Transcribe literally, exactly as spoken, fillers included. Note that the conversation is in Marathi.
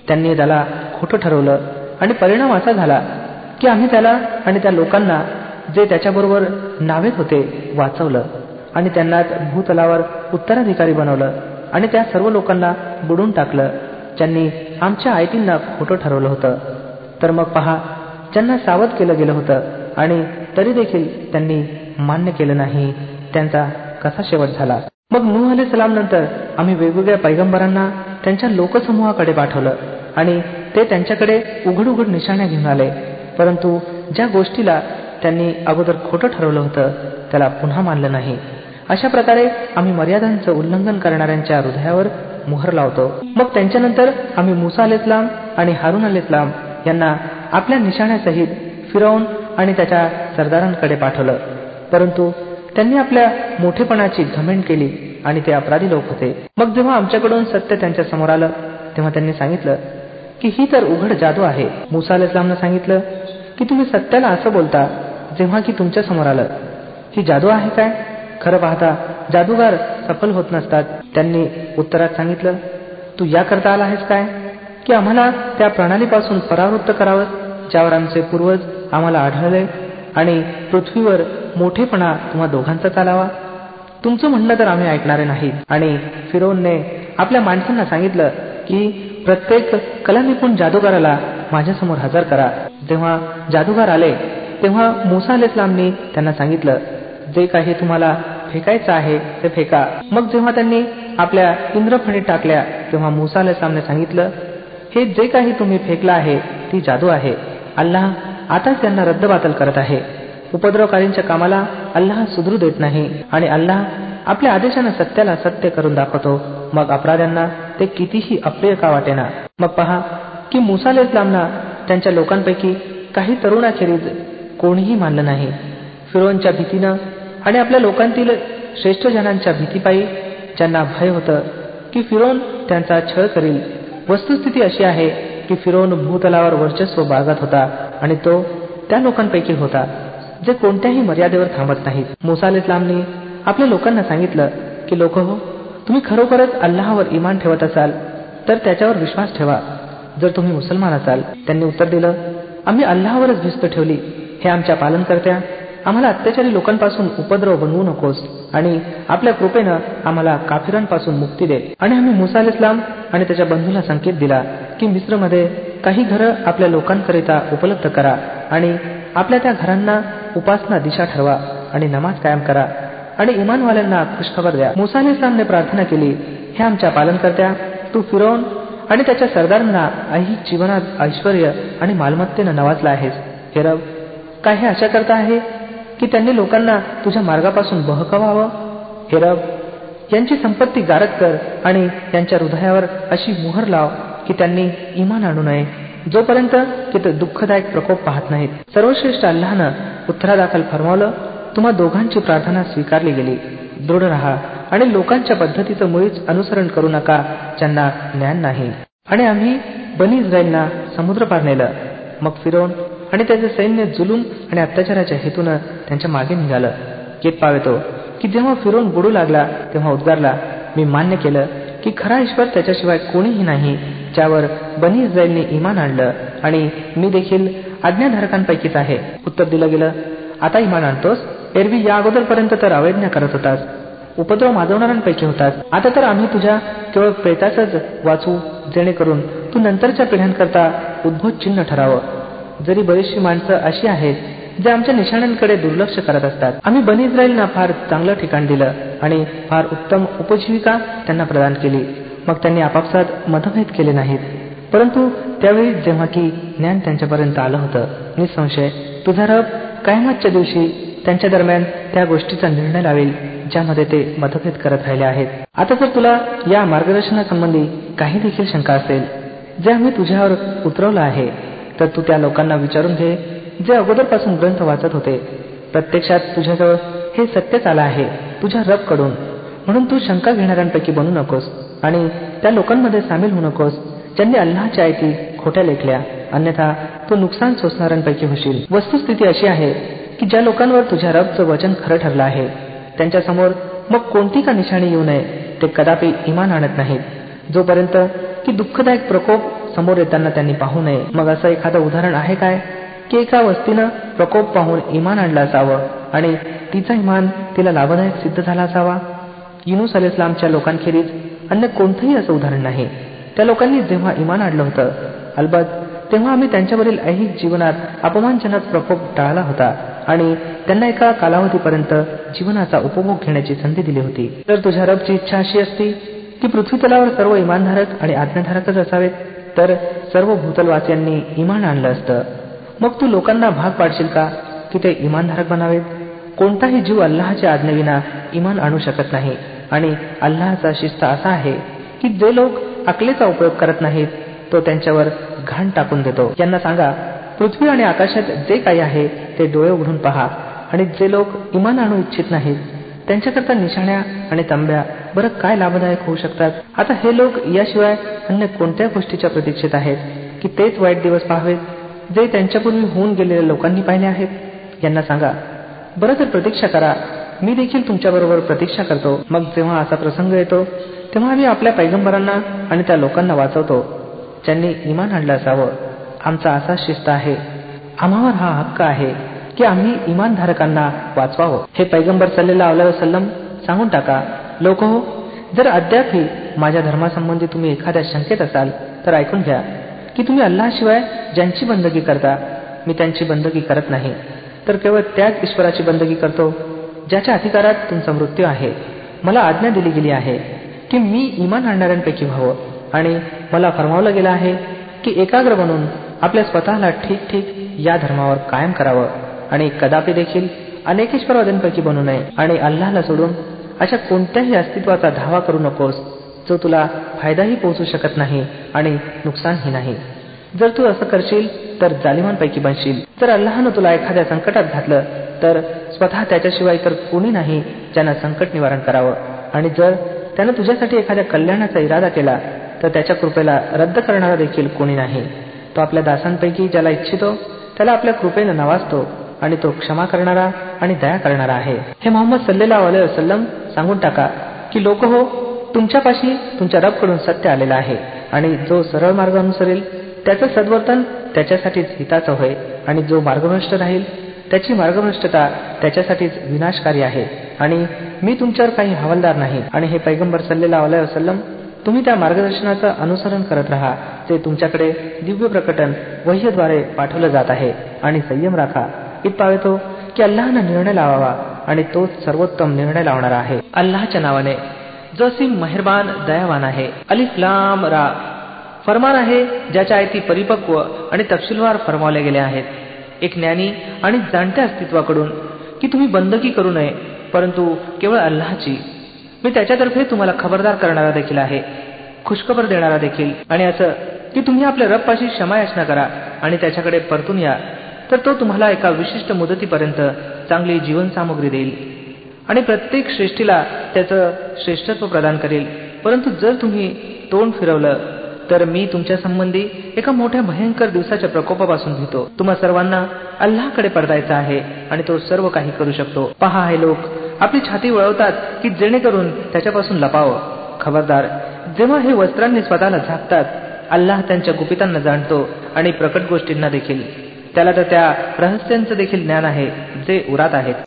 त्यांनी त्याला खोटं ठरवलं आणि परिणाम असा झाला की आम्ही त्याला आणि त्या लोकांना जे त्याच्याबरोबर नावेत होते वाचवलं आणि त्यांना भूतलावर उत्तराधिकारी बनवलं आणि त्या सर्व लोकांना बुडून टाकलं ज्यांनी आमच्या आयतींना खोटं ठरवलं होतं. तर मग पहा, ज्यांना सावध केलं गेलं होतं आणि तरी देखील त्यांनी मान्य केलं नाही, त्यांचा कसा शेवट झाला. मग नूह अलैहिस्सलाम नंतर आम्ही वेगवेगळ्या पैगंबरांना त्यांच्या लोकसमूहाकडे पाठवलं आणि ते त्यांच्याकडे उघड उघड निशाण्या घेऊन आले, परंतु ज्या गोष्टीला त्यांनी अगोदर खोटं ठरवलं होतं त्याला पुन्हा मानलं नाही. अशा प्रकारे आम्ही मर्यादांचं उल्लंघन करणाऱ्यांच्या हृदयावर मोहर लावतो. मग त्यांच्यानंतर आम्ही मुसा अलैहिस्सलाम आणि हारून अलैहिस्सलाम यांना आपल्या निशाण्यासहित फिरौन आणि त्याच्या सरदारांकडे पाठवलं, परंतु त्यांनी आपल्या मोठेपणाची घमेंड केली आणि ते अपराधी लोक होते. मग जेव्हा आमच्याकडून सत्य त्यांच्या समोर आलं तेव्हा त्यांनी सांगितलं की ही तर उघड जादू आहे. मुसा अलैहिस्सलामनं सांगितलं की तुम्ही सत्याला असं बोलता जेव्हा की तुमच्या समोर आलं, ही जादू आहे काय? खरं पाहता जादूगार सफल होत नसतात. त्यांनी उत्तरात सांगितलं, तू याकरता आला आहेस काय की आम्हाला त्या प्रणालीपासून परावृत्त करावं ज्यावर आमचे पूर्वज आम्हाला आढळले आणि पृथ्वीवर मोठेपणा तुम्हा दोघांचा चालावा? तुमचं म्हणणं तर आम्ही ऐकणारे नाही. आणि फिरौनने आपल्या माणसांना सांगितलं की प्रत्येक कलानिपुण जादूगाराला माझ्यासमोर हजर करा. जेव्हा जादूगार आले तेव्हा मुसा अलैहिस्सलामनी त्यांना सांगितलं, जे काही तुम्हाला फेकायचं आहे ते फेका. मग जेव्हा त्यांनी आपल्या इंद्रफणीत टाकल्या तेव्हा मुसा अलैहिस्सलामने सांगितलं, हे जे काही तुम्ही फेकलं आहे ती जादू आहे. अल्लाह आताच त्यांना रद्दबातल करत आहे. उपद्रवकारींच्या कामाला अल्लाह सुधरू देत नाही आणि अल्लाह आपल्या आदेशानं सत्याला सत्य करून दाखवतो, मग अपराध्यांना ते कितीही अप्रिय का वाटेना. मग पहा की मुसा अलैहिस्सलामना त्यांच्या लोकांपैकी काही तरुणाखेरीज कोणीही मानलं नाही. फिरौनच्या भीतीनं आणि आपल्या लोकांतील श्रेष्ठ जनांच्या भीतीपायी ज्यांना भय होतं की फिरौन त्यांचा छळ करील. वस्तुस्थिती अशी आहे की फिरौन भूतलावर वर्चस्व बाळगत होता आणि तो त्या लोकांपैकी होता जे कोणत्याही मर्यादेवर थांबत नाहीत. मुसा अलैहिस्सलामनी आपल्या लोकांना सांगितलं की लोक हो, तुम्ही खरोखरच अल्लाहवर इमान ठेवत असाल तर त्याच्यावर विश्वास ठेवा. जर तुम्ही मुसलमान असाल. त्यांनी उत्तर दिलं, आम्ही अल्लाहवरच भिस्त ठेवली. हे आमच्या पालनकर्त्या, आम्हाला अत्याचारी लोकांपासून उपद्रव बनवू नकोस आणि आपल्या कृपेनं आम्हाला काफिरांपासून मुक्ती दे. आणि आम्ही मुसा अलैहिस्सलाम आणि त्याच्या बंधूला संकेत दिला की मिस्रमध्ये काही घरं आपल्या लोकांकरिता उपलब्ध करा आणि आपल्या त्या घरांना उपासना दिशा ठरवा आणि नमाज कायम करा आणि इमानवाल्यांना खुशखबर द्या. मुसा अलैहिस्सलामने प्रार्थना केली, हे आमच्या पालनकर्त्या, तू फिरौन आणि त्याच्या सरदारांना ऐहिक जीवनात ऐश्वर आणि मालमत्तेनं नवाजला आहेस. हे रब, काय हे अशा करता आहे की त्यांनी लोकांना तुझ्या मार्गापासून बहकवावं? हे रब, यांची संपत्ती गारद कर आणि यांच्या हृदयावर अशी मोहर लाव की त्यांनी इमान आणू नये जोपर्यंत की ते दुःखदायक प्रकोप पाहत नाहीत. सर्वश्रेष्ठ अल्लाहनं उत्तरादाखल फरमावलं, तुम्हा दोघांची प्रार्थना स्वीकारली गेली. दृढ राहा आणि लोकांच्या पद्धतीचं मुळीच अनुसरण करू नका ज्यांना ज्ञान नाही. आणि आम्ही बनी इस्रायलना समुद्र पार नेलं. मग फिरौन आणि त्याचे सैन्य जुलूम आणि अत्याचाराच्या हेतूनं त्यांच्या मागे निघालं. केत पावेतो की जेव्हा फिरौन बुडू लागला तेव्हा उद्गारला, मी मान्य केलं की खरा ईश्वर त्याच्याशिवाय कोणीही नाही ज्यावर बनी इस्रायलने इमान आणलं आणि मी देखील आज्ञाधारकांपैकीच आहे. उत्तर दिलं गेलं, आता इमान आणतोस? एरवी या अगोदरपर्यंत तर अवैज्ञा करत होतास, उपद्रव माजवणाऱ्यांपैकी होतास. आता तर आम्ही तुझ्या केवळ प्रेताचंच वाचू जेणेकरून तू नंतरच्या पिढ्यांकरता उद्भूत चिन्ह ठरावं. जरी बरीचशी माणसं अशी आहेत जे आमच्या निशाण्यांकडे दुर्लक्ष करत असतात. आम्ही बनी इस्रायलना फार चांगलं ठिकाण दिलं आणि फार उत्तम उपजीविका त्यांना प्रदान केली. मग त्यांनी आपापसात मतभेद केले नाहीत, परंतु त्यावेळी जेव्हा की ज्ञान त्यांच्यापर्यंत आलं होतं, निसंशय तुझा रब कयामतच्या दिवशी त्यांच्या दरम्यान त्या गोष्टीचा निर्णय लावेल ज्यामध्ये ते मतभेद करत राहिले आहेत. आता जर तुला या मार्गदर्शनासंबंधी काही देखील शंका असेल जे आम्ही तुझ्यावर उतरवलं आहे तर तू त्या लोकांना विचारून घे जे अगोदरपासून ग्रंथ वाचत होते. प्रत्यक्षात तुझ्याजवळ हे सत्यच आलं आहे तुझ्या रब कडून, म्हणून तू शंका घेणाऱ्यांपैकी बनू नकोस आणि त्या लोकांमध्ये सामील होऊ नकोस ज्यांनी अल्लाहच्या आयती खोट्या लेखल्या, अन्यथा तू नुकसान सोसणाऱ्यांपैकी होशील. वस्तुस्थिती अशी आहे की ज्या लोकांवर तुझ्या रबचं वचन खरं ठरलं आहे त्यांच्यासमोर मग कोणती का निशाणी येऊ नये ते कदापि इमान आणत नाहीत जोपर्यंत की की दुःखदायक प्रकोप समोर येताना त्यांनी पाहू नये. मग असं एखादं उदाहरण आहे काय की एका वस्तीनं प्रकोप पाहून इमान आणलं असावं आणि तिचा इमान तिला लाभदायक सिद्ध झाला असावा? युनूस अलैहिस्सलामच्या लोकांखेरीज अन्य कोणतंही असं उदाहरण नाही. त्या लोकांनी जेव्हा इमान आणलं होतं, अलबत तेव्हा आम्ही त्यांच्यावरील ऐहिक जीवनात अपमानजनक प्रकोप टाळला होता आणि त्यांना एका कालावधीपर्यंत जीवनाचा उपभोग घेण्याची संधी दिली होती. तर तुझ्या रबची इच्छा अशी असती की पृथ्वीतलावर सर्व इमानधारक आणि आज्ञाधारकच असावेत, तर सर्व भूतलवासियांनी इमान आणलं असतं. मग तू लोकांना भाग पाडशील का की ते इमानधारक बनावेत? कोणताही जीव अल्लाहच्या आज्ञेविना इमान आणू शकत नाही आणि अल्लाहचा शिस्त असा आहे की जे लोक अक्लेचा उपयोग करत नाहीत तो त्यांच्यावर घाण टाकून देतो. यांना सांगा, पृथ्वी आणि आकाशात जे काही आहे ते डोळे उघडून पहा, आणि जे लोक इमान आणू इच्छित नाहीत त्यांच्याकरता निशाण्या आणि तंब्या बरं काय लाभदायक होऊ शकतात. आता हे लोक याशिवाय अन्य कोणत्या गोष्टीच्या प्रतीक्षेत आहेत की तेच वाईट दिवस पाहावेत जे त्यांच्यापूर्वी होऊन गेलेल्या लोकांनी पाहिले आहेत. यांना सांगा, बरं तर प्रतीक्षा करा, मी देखील तुमच्याबरोबर प्रतीक्षा करतो. मग जेव्हा असा प्रसंग येतो तेव्हा आम्ही आपल्या पैगंबरांना आणि त्या लोकांना वाचवतो ज्यांनी इमान आणलं असावं. आमचा असा शिस्त आहे, आम्हावर हा हक्क आहे की आम्ही इमानधारकांना वाचवावं. हे पैगंबर सल्लल्लाहु अलैहि वसल्लम सांगून टाका, लोक हो, जर अद्यापही माझ्या धर्मासंबंधी तुम्ही एखाद्या शंकेत असाल तर ऐकून घ्या की तुम्ही अल्लाहशिवाय ज्यांची बंदगी करता मी त्यांची बंदगी करत नाही, तर केवळ त्याच ईश्वराची बंदगी करतो ज्याच्या अधिकारात तुमचा मृत्यू आहे. मला आज्ञा दिली गेली आहे की मी इमान आणणाऱ्यांपैकी व्हावं आणि मला फरमावलं गेलं आहे की एकाग्र बनून आपल्या स्वतःला ठीक ठीक या धर्मावर कायम करावं आणि कदापि देखील अनेकेश्वरवाद्यांपैकी बनू नये आणि अल्लाहला सोडून अशा कोणत्याही अस्तित्वाचा धावा करू नकोस जो तुला फायदाही पोहोचू शकत नाही आणि नुकसानही नाही. जर तू असं करशील तर जालिमांपैकी बनशील. जर अल्लाहनं तुला एखाद्या संकटात घातलं तर स्वतः त्याच्याशिवाय तर कोणी नाही ज्यानं संकट निवारण करावं, आणि जर त्यानं तुझ्यासाठी एखाद्या कल्याणाचा इरादा केला तर त्याच्या कृपेला रद्द करणारा देखील कोणी नाही. तो आपल्या दासांपैकी ज्याला इच्छितो त्याला आपल्या कृपेनं नवाजतो आणि तो क्षमा करणारा आणि दया करणारा आहे. हे मोहम्मद सल्लल्लाहु अलैहि वसल्लम सांगून टाका की लोक हो, तुमच्यापाशी तुमच्या रबकडून सत्य आलेलं आहे आणि जो सरळ मार्ग अनुसरेल त्याचं सद्वर्तन त्याच्यासाठीच हिताचं होय, आणि जो मार्गभ्रष्ट राहील त्याची मार्गभ्रष्टता त्याच्यासाठीच विनाशकारी आहे, आणि मी तुमच्यावर काही हवालदार नाही. आणि हे पैगंबर सल्लल्लाहु अलैहि वसल्लम, तुम्ही त्या मार्गदर्शनाचं अनुसरण करत राहा जे तुमच्याकडे दिव्य प्रकटन वह्यद्वारे पाठवलं जात आहे, आणि संयम राखा. इतका येतो की अल्लाहनं निर्णय लावावा आणि तोच सर्वोत्तम निर्णय लावणारा आहे. अल्लाहच्या नावाने जो असीम मेहरबान दयावान आहे. अलिफ लाम रा. फरमान आहे ज्याच्या आयती परिपक्व आणि तपशीलवार फरमावल्या गेल्या आहेत एक ज्ञानी आणि जाणत्या अस्तित्वाकडून की तुम्ही बंदगी करू नये परंतु केवळ अल्लाहची. मी त्याच्यातर्फे तुम्हाला खबरदार करणारा देखील आहे, खुशखबर देणारा देखील. आणि असं की तुम्ही आपल्या रबपाशी क्षमायाचना करा आणि त्याच्याकडे परतून या, तर तो तुम्हाला एका विशिष्ट मुदतीपर्यंत चांगली जीवनसामुग्री देईल आणि प्रत्येक श्रेष्ठीला त्याचं श्रेष्ठत्व प्रदान करेल. परंतु जर तुम्ही तोंड फिरवलं तर मी तुमच्या संबंधी एका मोठ्या भयंकर दिवसाच्या प्रकोपापासून भीतो. तुम्हा सर्वांना अल्लाहकडे परतायचं आहे आणि तो सर्व काही करू शकतो. पहा, हे लोक आपली छाती वळवतात की जेणेकरून त्याच्यापासून लपावं. खबरदार, जेव्हा हे वस्त्रांनी स्वतःला झाकतात, अल्लाह त्यांच्या गुपितांना जाणतो आणि प्रकट गोष्टींना देखील. त्याला तर त्या रहस्यांचं देखील ज्ञान आहे जे उरात आहेत.